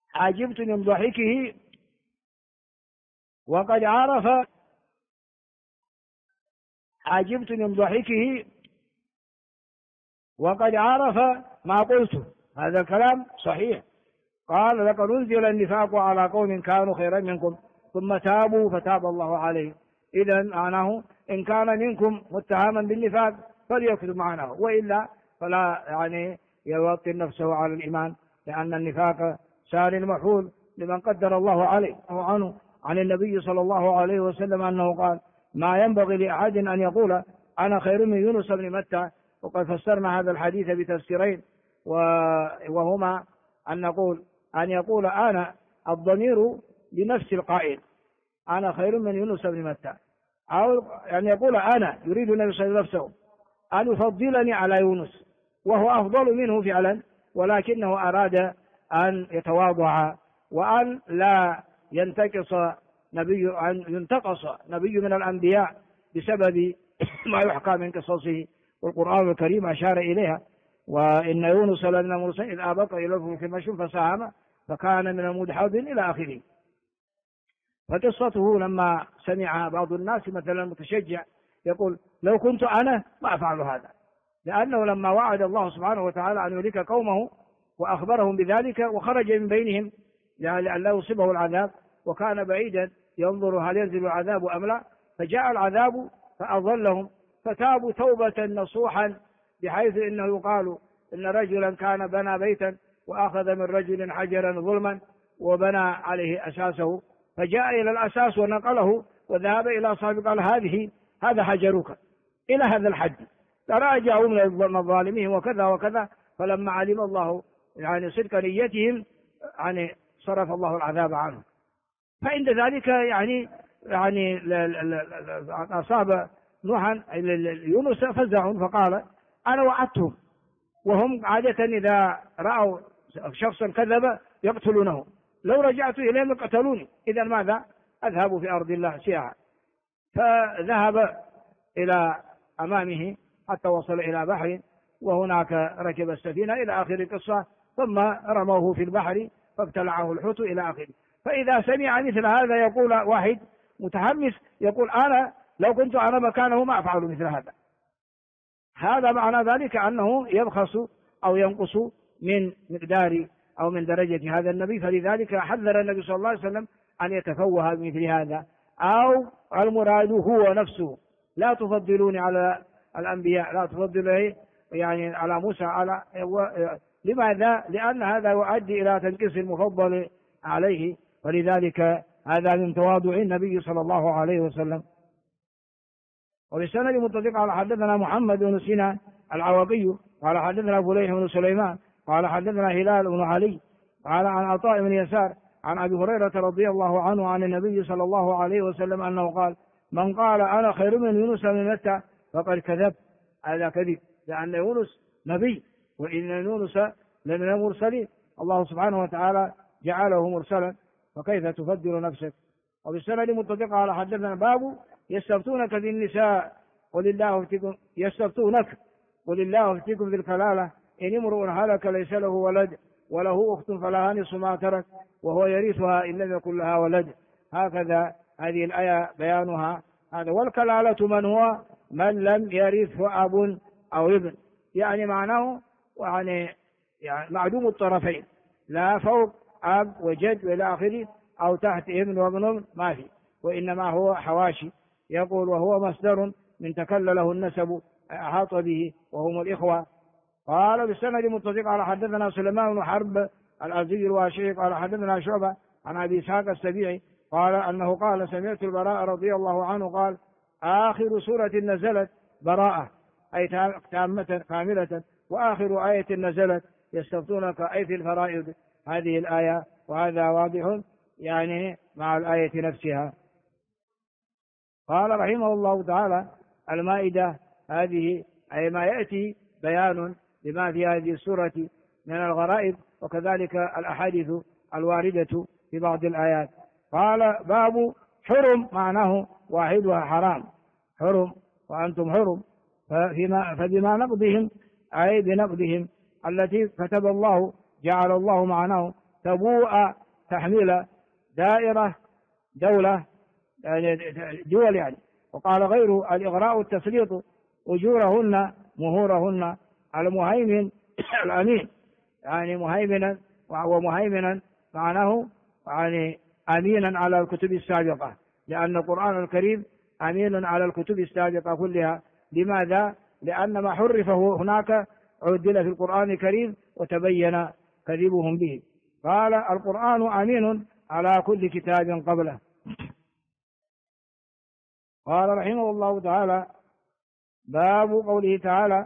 عجبت من ضحكه وقد عرف عجبت من ضحكه وقد عرف ما قلت. هذا الكلام صحيح. قال لقد أنزل النفاق على قوم كانوا خيرا منكم ثم تابوا فتاب الله عليهم. إذن معناه إن كان منكم متهما بالنفاق فليكتب معناه، وإلا فلا يوطن نفسه على الإيمان، لأن النفاق سار محول لمن قدر الله عليه عنه. عن النبي صلى الله عليه وسلم أنه قال: ما ينبغي لأحد أن يقول أنا خير من يونس بن متى. وقد فسرنا هذا الحديث بتفسيرين، وهما أن يقول أنا الضمير لنفس القائل أنا خير من يونس بن متى، أو أن يقول أنا يريد النبي صلى الله عليه وسلم نفسه أن يفضلني على يونس وهو أفضل منه فعلا، ولكنه أراد أن يتواضع وأن لا ينتقص نبي من الأنبياء بسبب ما يحكى من قصصه، والقرآن الكريم أشار إليها: وإن يونس لمن المرسلين إذ أبق إلى الفلك المشحون فساهم فكان من المدحضين إلى آخره. فقصته لما سمع بعض الناس مثلا المتشجع يقول: لو كنت أنا ما أفعل هذا، لأنه لما وعد الله سبحانه وتعالى أن يهلك قومه وأخبرهم بذلك وخرج من بينهم لئلا يصيبه العذاب، وكان بعيدا ينظر هل ينزل العذاب أم لا، فجاء العذاب فأضلهم فتابوا توبة نصوحا، بحيث إنه يقال إن رجلا كان بنى بيتا وأخذ من رجل حجرا ظلما وبنى عليه أساسه، فجاء إلى الأساس ونقله وذهب إلى صاحبه قال هذا حجرك إلى هذا الحد، تراجعوا من الظالمين وكذا وكذا. فلما علم الله صدق نيتهم صرف الله العذاب عنهم. فعند ذلك أصاب نوحا يونس فزع فقال: أنا وعدتهم، وهم عادة إذا رأوا شخصا كذب يقتلونه، لو رجعت إليهم قتلوني، إذا ماذا؟ أذهب في أرض الله سياحة. فذهب إلى أمامه حتى وصل إلى بحر، وهناك ركب السفينة إلى آخر القصة، ثم رموه في البحر فابتلعه الحوت إلى آخره. فإذا سمع مثل هذا يقول واحد متحمس يقول: أنا لو كنت أنا مكانه ما أفعل مثل هذا. هذا معنى ذلك أنه يبخس أو ينقص من مقدار أو من درجة هذا النبي. فلذلك حذر النبي صلى الله عليه وسلم أن يتفوه بمثل هذا، أو المراد هو نفسه: لا تفضلوني على الأنبياء، لا تفضلوني على موسى لماذا؟ لأن هذا يؤدي إلى تنقيص المفضل عليه، ولذلك هذا من تواضع النبي صلى الله عليه وسلم. وبالسند متفق على حدثنا محمد بن سينا العوقي قال حدثنا فليح بن سليمان قال حدثنا هلال بن علي قال عن عطاء بن يسار عن أبي هريرة رضي الله عنه عن النبي صلى الله عليه وسلم أنه قال: من قال أنا خير من يونس بن متى فقد كذب. هذا كذب، لأن يونس نبي، وإن يونس لمن المرسلين، الله سبحانه وتعالى جعله مرسلا، فكيف تفضل نفسك؟ وبالسند متفق على حدثنا باب يستفتونك في النساء قل الله يفتيكم قل الله يفتيكم في الكلالة إن امرؤ هلك ليس له ولد وله أخت فلها نصف ما ترك وهو يرثها إن لم يكن لها ولد. هكذا هذه الآية بيانها هذا. والكلالة من هو من لم يرثه أب أو ابن، معناه معدوم الطرفين، لا فوق أب وجد وإلى آخره، أو تحت ابن وابن ما في، وإنما هو حواشي. يقول: وهو مصدر من تكلله النسب أحاط به وهم الإخوة. قال بالسند متفق على حدثنا سليمان بن حرب الأزدي الواشعي قال حدثنا شعبة عن أبي إسحاق السبيعي قال أنه قال: سمعت البراء رضي الله عنه قال: آخر سورة نزلت براءة أي تامة كاملة، وآخر آية نزلت يستفتونك أي في الفرائض، هذه الآية. وهذا واضح مع الآية نفسها. قال رحمه الله تعالى: المائدة هذه أي ما يأتي بيان لما في هذه السورة من الغرائب، وكذلك الأحاديث الواردة في بعض الآيات. قال: باب حرم معناه واحدها حرام، حرم وأنتم حرم، فبما نقضهم أي بنقضهم التي كتب الله جعل الله معناه تبوء تحميل، دائرة دولة يعني دول يعني. وقال غيره الإغراء التسليط، أجورهن مهورهن، المهيمن الأمين يعني مهيمنا، ومهيمنا معناه يعني أمينا على الكتب السابقة، لأن القرآن الكريم أمين على الكتب السابقة كلها. لماذا؟ لأن ما حرفه هناك عدل في القرآن الكريم وتبين كذبهم به. قال القرآن أمين على كل كتاب قبله. قال رحمه الله تعالى باب قوله تعالى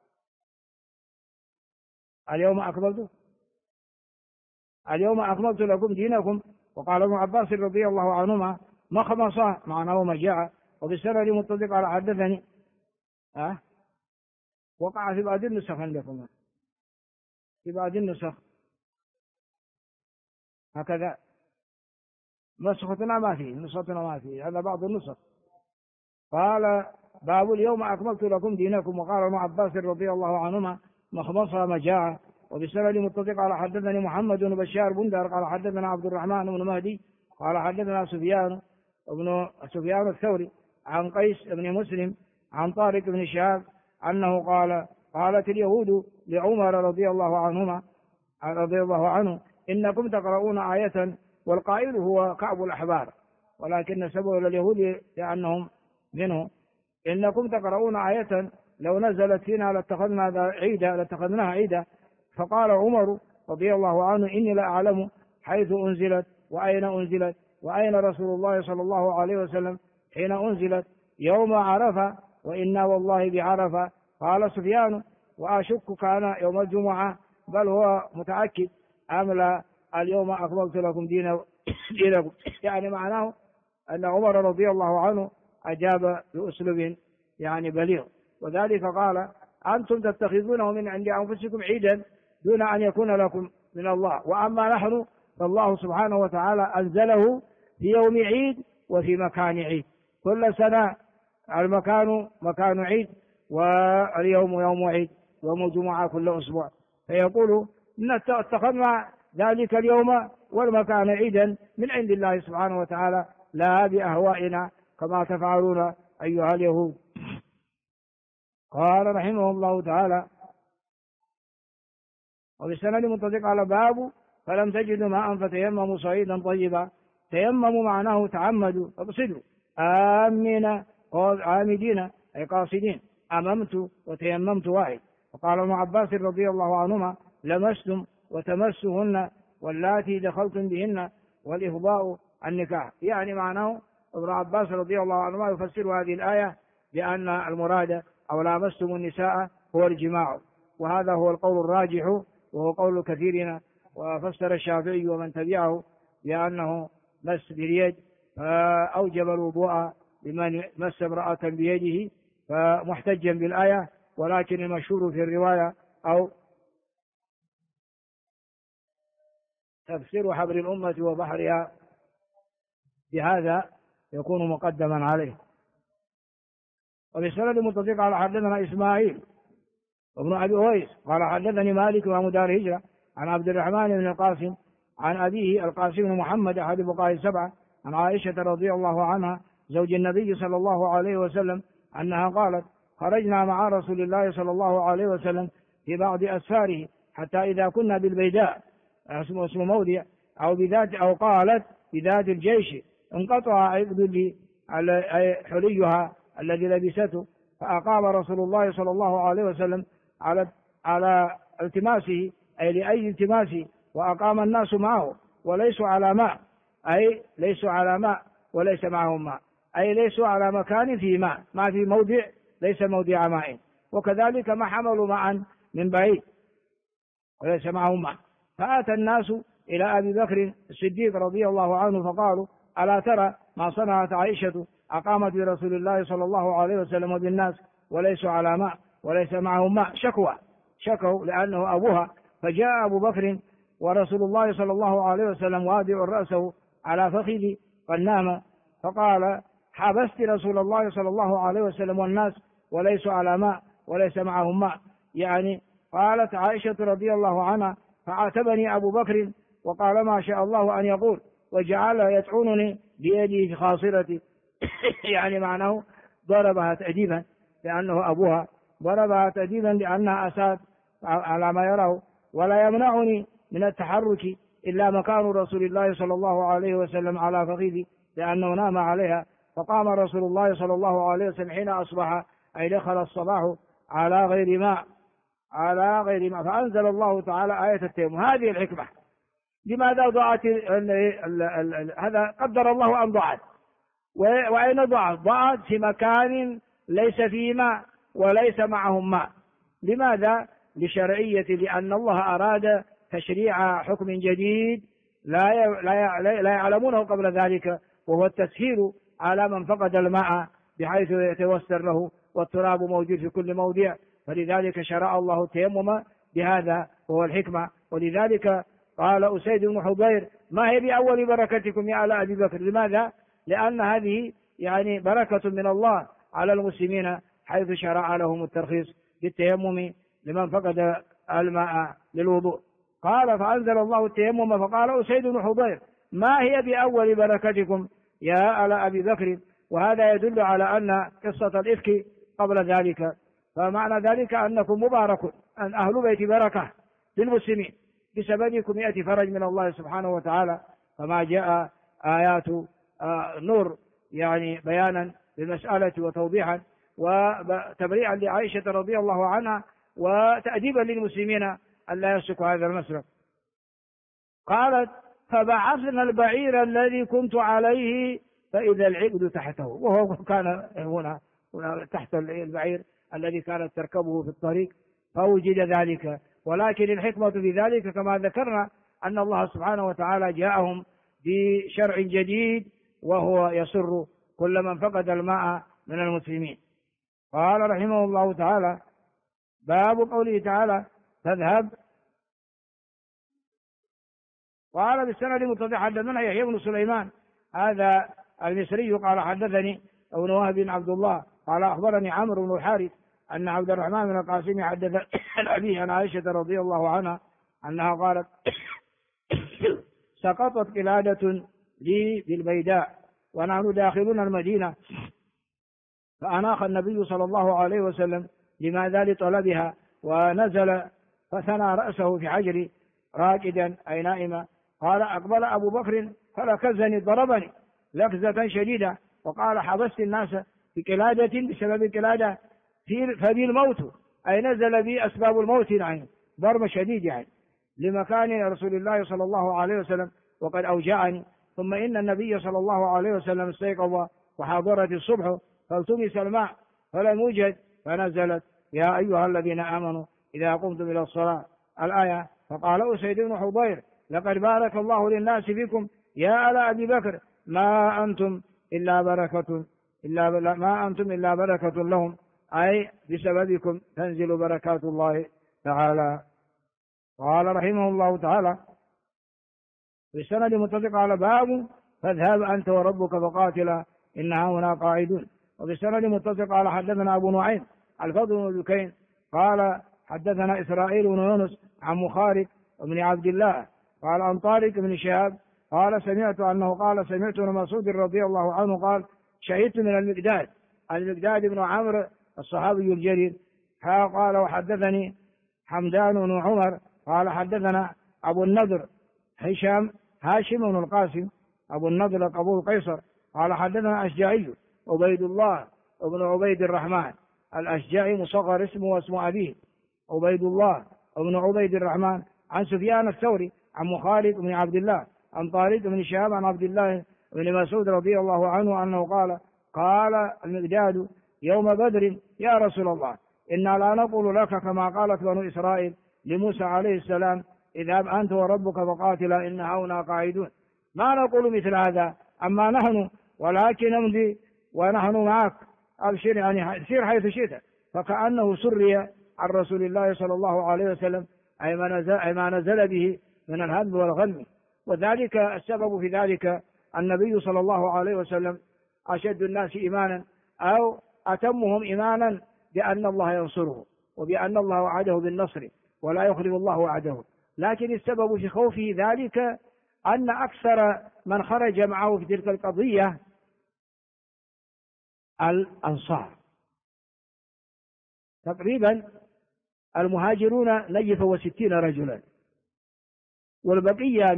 اليوم أكملت لكم دينكم. وقال ابن عباس رضي الله عنهما مخمصة معناه مجاعة. وبالسند متفق على حدثني وقع في بعض النسخ عندكم، في بعض النسخ هكذا، نسختنا ما فيه هذا بعض النسخ. قال باب اليوم أكملت لكم دينكم. وقال ابن عباس رضي الله عنهما مخمصة مجاعة. وبالسند متفق على حدثني محمد بن بشار بندر قال حدثنا عبد الرحمن بن مهدي قال حدثنا سفيان الثوري عن قيس بن مسلم عن طارق بن شهاب أنه قال قالت اليهود لعمر رضي الله عنه إنكم تقرؤون آية، والقائل هو كعب الأحبار، ولكن سبب اليهود لأنهم منه. إنكم تقرؤون آية لو نزلت فينا لاتخذناها عيدا. فقال عمر رضي الله عنه إني لا أعلم حيث أنزلت وأين أنزلت وأين رسول الله صلى الله عليه وسلم حين أنزلت، يوم عرفة وإنا والله بعرفة. قال سفيان وأشك كان يوم الجمعة، بل هو متأكد أملا اليوم أكملت لكم دينكم. يعني معناه أن عمر رضي الله عنه أجاب بأسلوب يعني بليغ، وذلك قال أنتم تتخذونه من عند أنفسكم عيدا دون أن يكون لكم من الله، وأما نحن فالله سبحانه وتعالى أنزله في يوم عيد وفي مكان عيد، كل سنة المكان مكان عيد واليوم يوم عيد، يوم الجمعة كل أسبوع. فيقول إن اتخذنا ذلك اليوم والمكان عيدا من عند الله سبحانه وتعالى لا بأهوائنا كما تفعلون أيها اليهود. قال رحمه الله تعالى وبالسند متفق على باب فلم تجدوا ماء فتيمموا صعيدا طيبا. تيمموا معناه تعمدوا اقصدوا عامدين أي قاصدين. أممت وتيممت واحد. وقال ابن عباس رضي الله عنهما لمستم وتمسهن واللاتي دخلتم بهن والإفضاء النكاح. يعني معناه ابن عباس رضي الله عنهما يفسر هذه الآية بأن المراد أو لامستم النساء هو الجماع، وهذا هو القول الراجح وهو قول كثيرنا. وفسر الشافعي ومن تبعه بأنه مس باليد، فأوجب الوضوء لمن مس امرأة بيده فمحتجا بالآية. ولكن المشهور في الرواية أو تفسير حبر الأمة وبحرها بهذا يكون مقدما عليه. وبالسند متفق على حدثنا إسماعيل وابن أبي أويس قال حدثني مالك وأبو دار هجرة عن عبد الرحمن بن القاسم عن أبيه القاسم بن محمد أحد الفقهاء السبعة عن عائشة رضي الله عنها زوج النبي صلى الله عليه وسلم أنها قالت خرجنا مع رسول الله صلى الله عليه وسلم في بعض أسفاره حتى إذا كنا بالبيداء اسم موضع أو قالت بذات الجيش انقطع عقد حليها الذي لبسته، فأقام رسول الله صلى الله عليه وسلم على التماسه أي لأي التماسه، وأقام الناس معه وليسوا على ماء، أي ليسوا على ماء وليس معهم ماء، أي ليسوا على مكان فيه ماء، ما في موضع ليس موضع ماء. وكذلك ما حملوا معا من بعيد وليس معهم ماء. فأتى الناس إلى أبي بكر الصديق رضي الله عنه فقالوا ألا ترى ما صنعت عائشة أقامت برسول الله صلى الله عليه وسلم وبالناس وليسوا على ماء وليس معهم ماء. شكوا لأنه أبوها. فجاء أبو بكر ورسول الله صلى الله عليه وسلم واضع رأسه على فخذ قد نام، فقال حبست رسول الله صلى الله عليه وسلم والناس وليسوا على ماء وليس معهم ماء. يعني قالت عائشة رضي الله عنها فعاتبني أبو بكر وقال ما شاء الله أن يقول، وجعل يطعنني بيده في خاصرتي يعني معناه ضربها تأديبا لأنه أبوها، ضربها تأديبا لأنها أساءت على ما يراه، ولا يمنعني من التحرك إلا مكان رسول الله صلى الله عليه وسلم على فخذي لأنه نام عليها، فقام رسول الله صلى الله عليه وسلم حين أصبح أي دخل الصباح على غير ماء فأنزل الله تعالى آية التيمم. هذه الحكمة. لماذا ضاعت هذا؟ قدر الله أن ضاعت. وأين ضاعت؟ ضاعت في مكان ليس فيه ماء وليس معهم ماء. لماذا؟ لشرعية، لأن الله أراد تشريع حكم جديد لا يعلمونه قبل ذلك، وهو التسهيل على من فقد الماء بحيث يتوسر له والتراب موجود في كل موضع، فلذلك شرع الله التيمم بهذا وهو الحكمة. ولذلك قال أسيد بن حضير ما هي بأول بركتكم يا آل أبي بكر؟ لماذا؟ لأن هذه يعني بركة من الله على المسلمين حيث شرع لهم الترخيص بالتيمم لمن فقد الماء للوضوء. قال فأنزل الله التيمم، فقال أسيد بن حضير ما هي بأول بركتكم يا آل أبي بكر؟ وهذا يدل على أن قصة الإفك قبل ذلك، فمعنى ذلك أنكم مبارك، أن أهل بيت بركة للمسلمين، بسببكم يأتي فرج من الله سبحانه وتعالى، فما جاء آيات نور يعني بيانا للمسألة وتوضيحا وتبريعا لعائشة رضي الله عنها وتأديبا للمسلمين أن لا يسلكوا هذا المسلك. قالت فبعثنا البعير الذي كنت عليه فإذا العقد تحته، وهو كان هنا تحت البعير الذي كانت تركبه في الطريق فوجد ذلك. ولكن الحكمة في ذلك كما ذكرنا أن الله سبحانه وتعالى جاءهم بشرع جديد وهو يسر كل من فقد الماء من المسلمين. قال رحمه الله تعالى باب قوله تعالى تذهب. قال بالسند المتصل حدثنا يحيى بن سليمان هذا المصري قال حدثني ابن وهب بن عبد الله قال أخبرني عمرو بن الحارث أن عبد الرحمن بن القاسم حدث أبيه عن عائشة رضي الله عنها أنها قالت سقطت قلادة لي بالبيداء ونحن داخلون المدينة، فأناخ النبي صلى الله عليه وسلم لماذا لطلبها، ونزل فثنى رأسه في حجري راكدا أي نائما. قال أقبل أبو بكر فلكزني ضربني لكزة شديدة، وقال حبست الناس بقلادة بسبب قلادة فبي الموت أي نزل بي أسباب الموت يعني ضرب شديد يعني لمكان رسول الله صلى الله عليه وسلم وقد أوجعني. ثم إن النبي صلى الله عليه وسلم استيقظ وحضرت الصبح فالتمس الماء فلم يوجد فنزلت يا أيها الذين آمنوا إذا قمتم إلى الصلاة الآية. فقال أسيد بن حضير لقد بارك الله للناس فيكم يا آل أبي بكر ما أنتم إلا بركة لهم، أي بسببكم تنزل بركات الله تعالى. قال رحمه الله تعالى بالسند متفق على باب فاذهب أنت وربك فقاتلا إنها هنا قاعدون. وبالسند متفق على حدثنا أبو نعيم الفضل بن دكين قال حدثنا إسرائيل بن يونس عن مخارق بن عبد الله قال عن طارق بن شهاب قال سمعت ابن مسعود رضي الله عنه قال شهدت من المقداد بن عمرو الصحابي الجليل قال وحدثني حمدان بن عمر قال حدثنا أبو النضر هاشم بن القاسم أبو النضر أبو قيصر قال حدثنا أشجعي عبيد الله بن عبيد الرحمن الأشجعي مصغر اسمه واسم أبيه عبيد الله بن عبيد الرحمن عن سفيان الثوري عن مخالد بن عبد الله عن طارق بن شهاب عن عبد الله بن مسعود رضي الله عنه أنه قال المقداد يوم بدر يا رسول الله إنا لا نقول لك كما قالت بنو إسرائيل لموسى عليه السلام اذهب أنت وربك فقاتلا إنها هنا قاعدون، ما نقول مثل هذا أما نحن ولكن نمضي ونحن معك أبشر يعني سير حيث شئت. فكأنه سري عن رسول الله صلى الله عليه وسلم أي ما نزل به من الهم والغم. وذلك السبب في ذلك النبي صلى الله عليه وسلم أشد الناس إيمانا أو أتمهم إيمانا بأن الله ينصره وبأن الله وعده بالنصر ولا يخلف الله وعده. لكن السبب في خوفه ذلك أن أكثر من خرج معه في تلك القضية الأنصار، تقريبا المهاجرون 160 رجلا، والبقية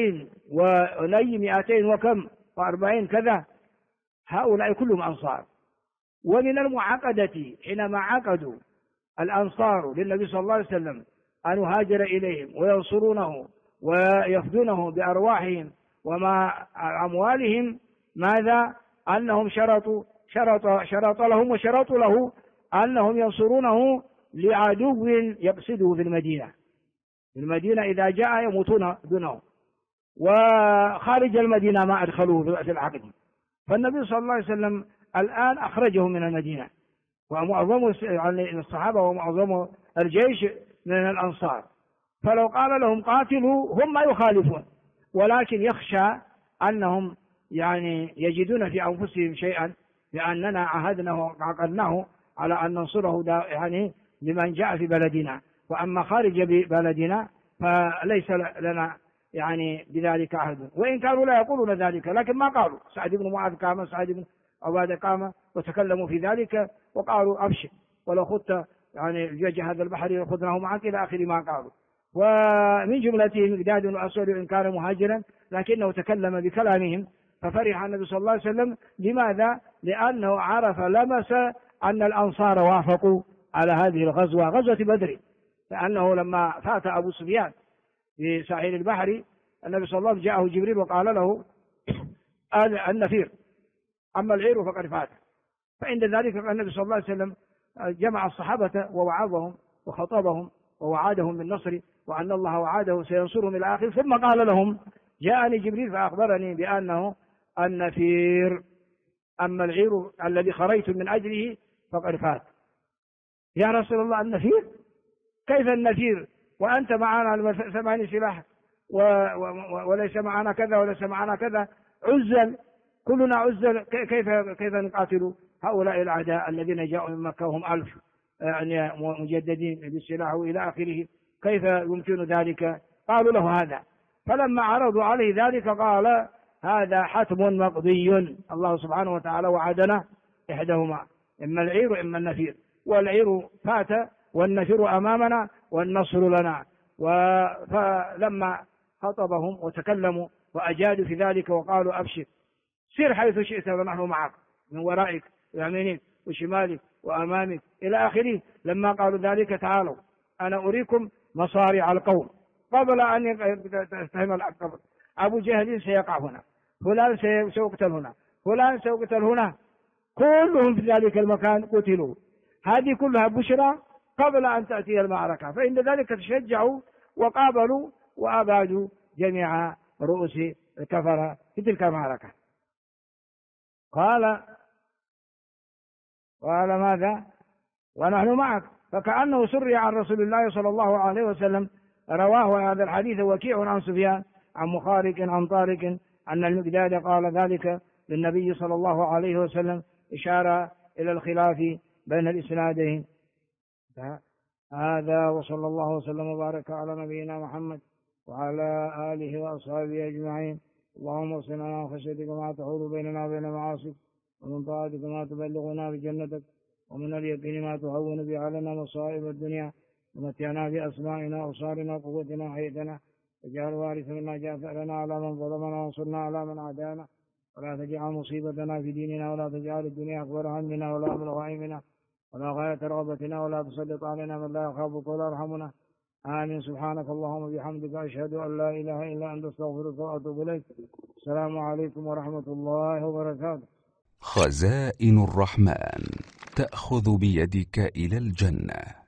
200 وكم و40 كذا، هؤلاء كلهم أنصار. ومن المعاقدة حينما عقدوا الأنصار للنبي صلى الله عليه وسلم أن يهاجر إليهم وينصرونه ويفدونه بأرواحهم ومع أموالهم، ماذا؟ أنهم شرطوا له أنهم ينصرونه لعدو يقصده في المدينة إذا جاء يموتون دونه، وخارج المدينة ما أدخلوه في العقد. فالنبي صلى الله عليه وسلم الآن أخرجهم من المدينة، ومعظم الصحابة ومعظم الجيش من الأنصار، فلو قال لهم قاتلوا هم ما يخالفون، ولكن يخشى أنهم يعني يجدون في أنفسهم شيئا، لأننا عهدنا وعقدناه على أن ننصره يعني لمن جاء في بلدنا، وأما خارج بلدنا فليس لنا يعني بذلك عهد. وإن كانوا لا يقولون ذلك لكن ما قالوا. سعد بن معاذ قام، سعد بن عبادة قام وتكلموا في ذلك وقالوا أبشر ولو خدت يعني جوج هذا البحر خذناه معك إلى آخر ما قالوا. ومن جملتهم مقداد الأسود إن كان مهاجرا لكنه تكلم بكلامهم ففرح النبي صلى الله عليه وسلم. لماذا؟ لأنه عرف لمس أن الأنصار وافقوا على هذه الغزوة، غزوة بدر، لأنه لما فات أبو سفيان في ساحل البحر النبي صلى الله عليه وسلم جاءه جبريل وقال له النفير، أما العير فقد فات. فعند ذلك النبي صلى الله عليه وسلم جمع الصحابة ووعظهم وخطبهم ووعدهم بالنصر وأن الله وعده سينصرهم إلى آخر، ثم قال لهم جاءني جبريل فأخبرني بأنه النفير، أما العير الذي خرجت من أجله فقد فات. يا رسول الله النفير؟ كيف النفير وأنت معنا 8 سلاح وليس معنا كذا وليس معنا كذا، عزل كلنا عزل، كيف نقاتل هؤلاء الأعداء الذين جاءوا من مكة وهم 1000 يعني مجددين بالسلاح إلى آخره، كيف يمكن ذلك؟ قالوا له هذا. فلما عرضوا عليه ذلك قال هذا حتم مقضي، الله سبحانه وتعالى وعدنا إحداهما، إما العير وإما النفير، والعير فات والنفير أمامنا والنصر لنا. فلما خطبهم وتكلموا وأجادوا في ذلك وقالوا أبشر سير حيث شئت ونحن معك من ورائك ويمينك وشمالك وأمامك إلى آخره. لما قالوا ذلك تعالوا أنا أريكم مصارع القوم قبل أن يستهم القبر. أبو جهل سيقع هنا، فلان سيقتل هنا، فلان سيقتل هنا، كلهم في ذلك المكان قتلوا. هذه كلها بشرى قبل أن تأتي المعركة، فإن ذلك تشجعوا وقابلوا وأبادوا جميع رؤوس الكفرة في تلك المعركة. قال ماذا؟ ونحن معك. فكأنه سري عن رسول الله صلى الله عليه وسلم. رواه هذا الحديث وكيع عن سفيان عن مخارق عن طارق أن المقداد قال ذلك للنبي صلى الله عليه وسلم، إشارة إلى الخلاف بين الإسنادين. هذا وصلى الله وسلم وبارك على نبينا محمد وعلى آله وأصحابه أجمعين. اللهم اغفر لنا من خشيتك ما تحول بيننا وبين معاصيك، ومن طاعتك ما تبلغنا بجنتك، ومن اليقين ما تهون به علينا مصائب الدنيا، ومتعنا بأسمائنا وأبصارنا وقوتنا وحياتنا، واجعل الوارث منا، اجعل ثأرنا على من ظلمنا وانصرنا على من عادانا، ولا تجعل مصيبتنا في ديننا، ولا تجعل الدنيا أكبر همنا ولا مبلغ علمنا ولا غاية رغبتنا، ولا تسلط علينا من لا يخافك ولا يرحمنا. آمين. سبحانك اللهم وبحمدك، أشهد أن لا إله إلا أنت، أستغفرك وأتوب إليك. السلام عليكم ورحمة الله وبركاته. خزائن الرحمن تأخذ بيدك إلى الجنة.